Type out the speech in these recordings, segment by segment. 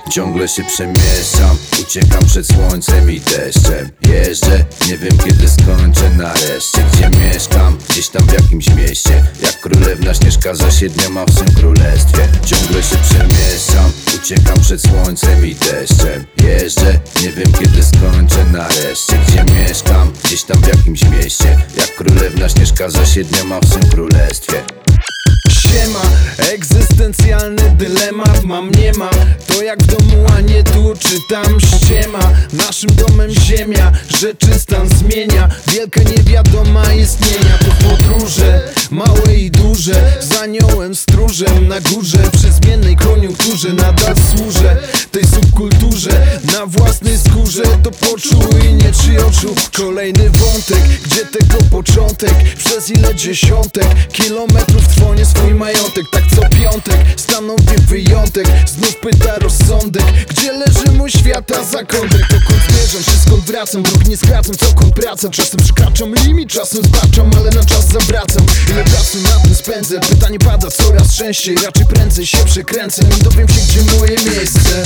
Ciągle się przemieszczam, uciekam przed słońcem i deszczem. Jeżdżę, nie wiem kiedy skończę nareszcie. Gdzie mieszkam? Gdzieś tam w jakimś mieście. Jak królewna Śnieżka za 7 w swym królestwie. Ciągle się przemieszczam, uciekam przed słońcem i deszczem. Jeżdżę, nie wiem kiedy skończę nareszcie. Gdzie mieszkam? Gdzieś tam w jakimś mieście. Jak królewna Śnieżka za 7 w swym królestwie. Siema, egzystencjalny dylemat mam, nie mam. To jak w domu, a nie tu, czy tam ściema. Naszym domem ziemia, rzeczy stan zmienia. Wielka niewiadoma istnienia to podróże, małe i duże. Z aniołem stróżem na górze, przy zmiennej koniunkturze nadal służę tej subkulturze. Na własnej skórze to poczuł i nie czy oczu. Kolejny wątek, gdzie tego początek? Przez ile dziesiątek kilometrów trwonie swój majątek. Tak co piątek stanowi wyjątek. Znów pyta rozsądek, gdzie leży mój świat, a zakątek. Dokąd zmierzam, czy skąd wracam? Dróg nie skracam, całkąd praca. Czasem przekraczam limit, czasem zbaczam, ale na czas zawracam. Ile czasu na tym spędzę? Pytanie pada coraz częściej. Raczej prędzej się przekręcę, nim dowiem się, gdzie moje miejsce.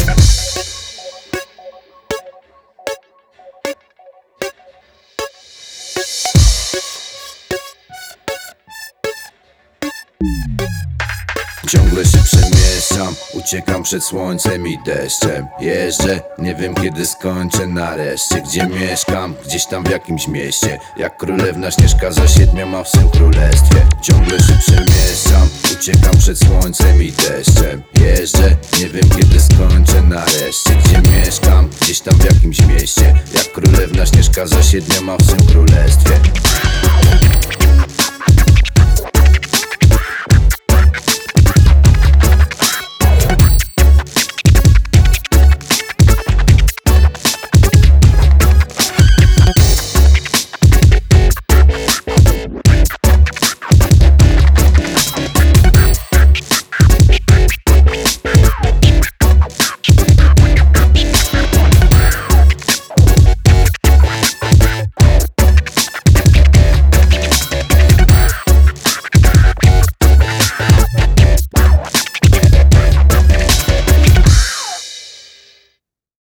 Ciągle się przemieszczam, uciekam przed słońcem i deszczem. Jeżdżę, nie wiem kiedy skończę nareszcie. Gdzie mieszkam? Gdzieś tam w jakimś mieście. Jak królewna Śnieżka za 7 w swym królestwie. Ciągle się przemieszczam, uciekam przed słońcem i deszczem. Jeżdżę, nie wiem kiedy skończę nareszcie. Gdzie mieszkam? Gdzieś tam w jakimś mieście. Jak królewna Śnieżka za 7 w swym królestwie.